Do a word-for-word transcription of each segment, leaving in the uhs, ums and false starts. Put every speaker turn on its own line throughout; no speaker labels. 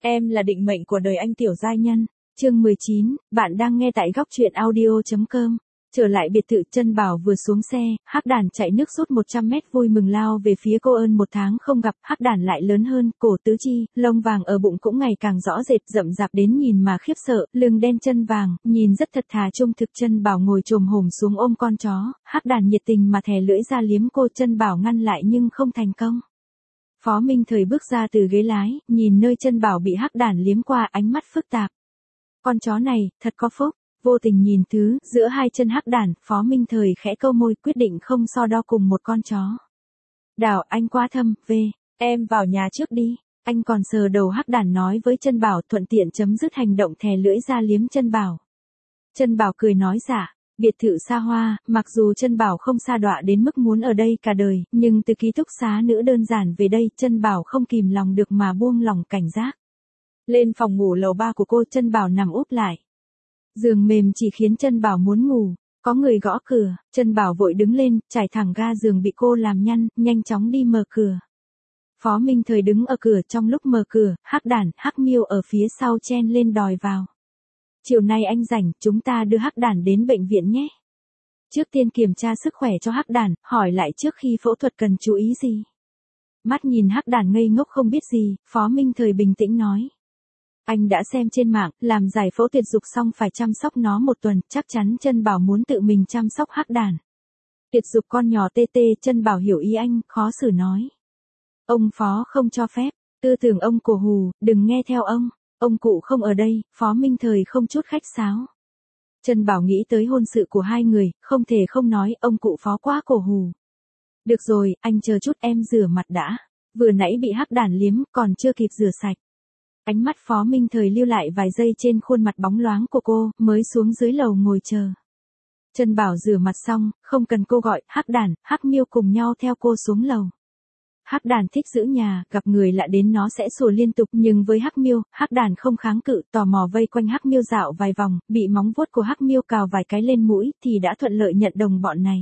Em là định mệnh của đời anh tiểu giai nhân. Chương mười chín, bạn đang nghe tại góc truyện audio chấm com. Trở lại biệt thự, Trân Bảo vừa xuống xe, Hắc Đản chạy nước rút một trăm mét vui mừng lao về phía cô. Ơn một tháng không gặp, Hắc Đản lại lớn hơn, cổ tứ chi, lông vàng ở bụng cũng ngày càng rõ rệt, rậm rạp đến nhìn mà khiếp sợ, lưng đen chân vàng, nhìn rất thật thà trung thực. Trân Bảo ngồi chồm hổm xuống ôm con chó, Hắc Đản nhiệt tình mà thè lưỡi ra liếm cô. Trân Bảo ngăn lại nhưng không thành công. Phó Minh Thời bước ra từ ghế lái, nhìn nơi Trân Bảo bị Hắc Đản liếm qua, ánh mắt phức tạp. Con chó này, thật có phúc. Vô tình nhìn thứ giữa hai chân Hắc Đản, Phó Minh Thời khẽ câu môi, quyết định không so đo cùng một con chó. Đào, anh quá thâm, về, em vào nhà trước đi. Anh còn sờ đầu Hắc Đản nói với Trân Bảo, thuận tiện chấm dứt hành động thè lưỡi ra liếm Trân Bảo. Trân Bảo cười nói dạ. Biệt thự xa hoa, mặc dù Trân Bảo không sa đọa đến mức muốn ở đây cả đời, nhưng từ ký túc xá nữ đơn giản về đây, Trân Bảo không kìm lòng được mà buông lòng cảnh giác. Lên phòng ngủ lầu ba của cô, Trân Bảo nằm úp lại. Giường mềm chỉ khiến Trân Bảo muốn ngủ. Có người gõ cửa, Trân Bảo vội đứng lên, trải thẳng ga giường bị cô làm nhăn, nhanh chóng đi mở cửa. Phó Minh Thời đứng ở cửa, trong lúc mở cửa, Hắc Đản, Hắc Miêu ở phía sau chen lên đòi vào. Chiều nay anh rảnh, chúng ta đưa Hắc Đản đến bệnh viện nhé. Trước tiên kiểm tra sức khỏe cho Hắc Đản, hỏi lại trước khi phẫu thuật cần chú ý gì. Mắt nhìn Hắc Đản ngây ngốc không biết gì, Phó Minh Thời bình tĩnh nói. Anh đã xem trên mạng, làm giải phẫu tuyệt dục xong phải chăm sóc nó một tuần, chắc chắn Trân Bảo muốn tự mình chăm sóc Hắc Đản. Tuyệt dục con nhỏ tê tê, Trân Bảo hiểu ý anh, khó xử nói. Ông Phó không cho phép, tư tưởng ông cổ hù, đừng nghe theo ông. Ông cụ không ở đây, Phó Minh Thời không chút khách sáo. Trân Bảo nghĩ tới hôn sự của hai người, không thể không nói, ông cụ Phó quá cổ hù. Được rồi, anh chờ chút, em rửa mặt đã. Vừa nãy bị Hắc Đản liếm, còn chưa kịp rửa sạch. Ánh mắt Phó Minh Thời lưu lại vài giây trên khuôn mặt bóng loáng của cô, mới xuống dưới lầu ngồi chờ. Trân Bảo rửa mặt xong, không cần cô gọi, Hắc Đản, Hắc Miêu cùng nhau theo cô xuống lầu. Hắc Đản thích giữ nhà, gặp người lạ đến nó sẽ sủa liên tục, nhưng với Hắc Miêu, Hắc Đản không kháng cự, tò mò vây quanh Hắc Miêu dạo vài vòng, bị móng vuốt của Hắc Miêu cào vài cái lên mũi, thì đã thuận lợi nhận đồng bọn này.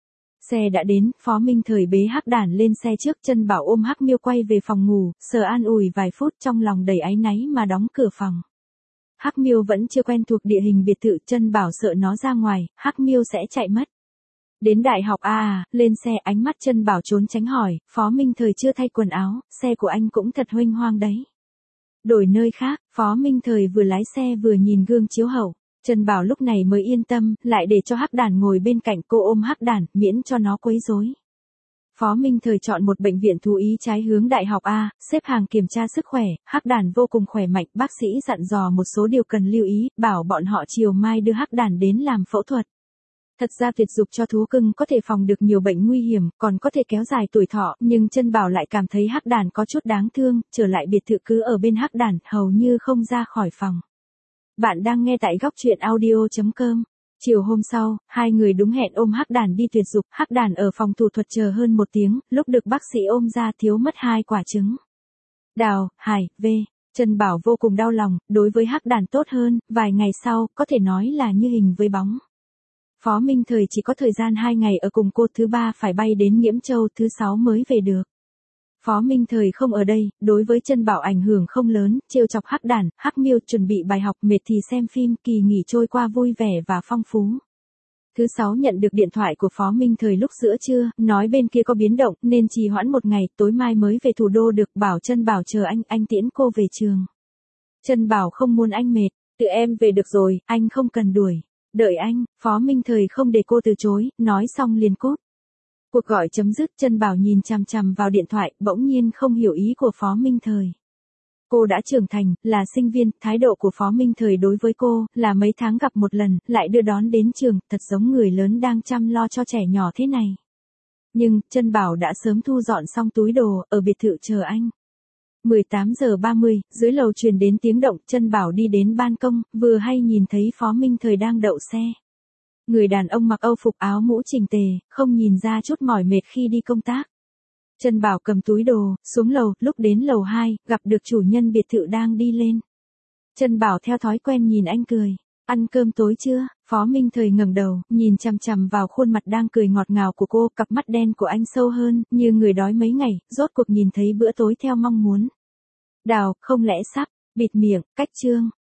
Xe đã đến, Phó Minh Thời bế Hắc Đản lên xe trước, Trân Bảo ôm Hắc Miêu quay về phòng ngủ, sờ an ủi vài phút, trong lòng đầy áy náy mà đóng cửa phòng. Hắc Miêu vẫn chưa quen thuộc địa hình biệt thự, Trân Bảo sợ nó ra ngoài, Hắc Miêu sẽ chạy mất. Đến đại học à, à, lên xe, ánh mắt Trân Bảo trốn tránh hỏi, Phó Minh Thời chưa thay quần áo, xe của anh cũng thật huênh hoang đấy. Đổi nơi khác, Phó Minh Thời vừa lái xe vừa nhìn gương chiếu hậu. Trân Bảo lúc này mới yên tâm, lại để cho Hắc Đản ngồi bên cạnh cô, ôm Hắc Đản, miễn cho nó quấy rối. Phó Minh Thời chọn một bệnh viện thú y trái hướng đại học A, xếp hàng kiểm tra sức khỏe, Hắc Đản vô cùng khỏe mạnh, bác sĩ dặn dò một số điều cần lưu ý, bảo bọn họ chiều mai đưa Hắc Đản đến làm phẫu thuật. Thật ra tuyệt dục cho thú cưng có thể phòng được nhiều bệnh nguy hiểm, còn có thể kéo dài tuổi thọ, nhưng Trân Bảo lại cảm thấy Hắc Đản có chút đáng thương, trở lại biệt thự cứ ở bên Hắc Đản, hầu như không ra khỏi phòng. Bạn đang nghe tại góc truyện audio chấm com. Chiều hôm sau, hai người đúng hẹn ôm Hắc Đản đi tuyệt dục, Hắc Đản ở phòng thủ thuật chờ hơn một tiếng, lúc được bác sĩ ôm ra thiếu mất hai quả trứng. Đào, Hải, V. Trân Bảo vô cùng đau lòng, đối với Hắc Đản tốt hơn, vài ngày sau, có thể nói là như hình với bóng. Phó Minh Thời chỉ có thời gian hai ngày ở cùng cô, thứ ba phải bay đến Nghiễm Châu, thứ sáu mới về được. Phó Minh Thời không ở đây, đối với Trân Bảo ảnh hưởng không lớn, trêu chọc Hắc Đản, Hắc Miêu chuẩn bị bài học, mệt thì xem phim, kỳ nghỉ trôi qua vui vẻ và phong phú. Thứ sáu nhận được điện thoại của Phó Minh Thời lúc giữa trưa, nói bên kia có biến động, nên trì hoãn một ngày, tối mai mới về thủ đô được, bảo Trân Bảo chờ anh, anh tiễn cô về trường. Trân Bảo không muốn anh mệt, tự em về được rồi, anh không cần đuổi. Đợi anh, Phó Minh Thời không để cô từ chối, nói xong liền cút. Cuộc gọi chấm dứt, Trân Bảo nhìn chằm chằm vào điện thoại, bỗng nhiên không hiểu ý của Phó Minh Thời. Cô đã trưởng thành, là sinh viên, thái độ của Phó Minh Thời đối với cô, là mấy tháng gặp một lần, lại đưa đón đến trường, thật giống người lớn đang chăm lo cho trẻ nhỏ thế này. Nhưng, Trân Bảo đã sớm thu dọn xong túi đồ, ở biệt thự chờ anh. mười tám giờ ba mươi, dưới lầu truyền đến tiếng động, Trân Bảo đi đến ban công, vừa hay nhìn thấy Phó Minh Thời đang đậu xe. Người đàn ông mặc âu phục áo mũ chỉnh tề, không nhìn ra chút mỏi mệt khi đi công tác. Trân Bảo cầm túi đồ, xuống lầu, lúc đến lầu hai, gặp được chủ nhân biệt thự đang đi lên. Trân Bảo theo thói quen nhìn anh cười. Ăn cơm tối chưa? Phó Minh Thời ngẩng đầu, nhìn chằm chằm vào khuôn mặt đang cười ngọt ngào của cô, cặp mắt đen của anh sâu hơn, như người đói mấy ngày, rốt cuộc nhìn thấy bữa tối theo mong muốn. Đào, không lẽ sắp Bịt miệng, cách chương.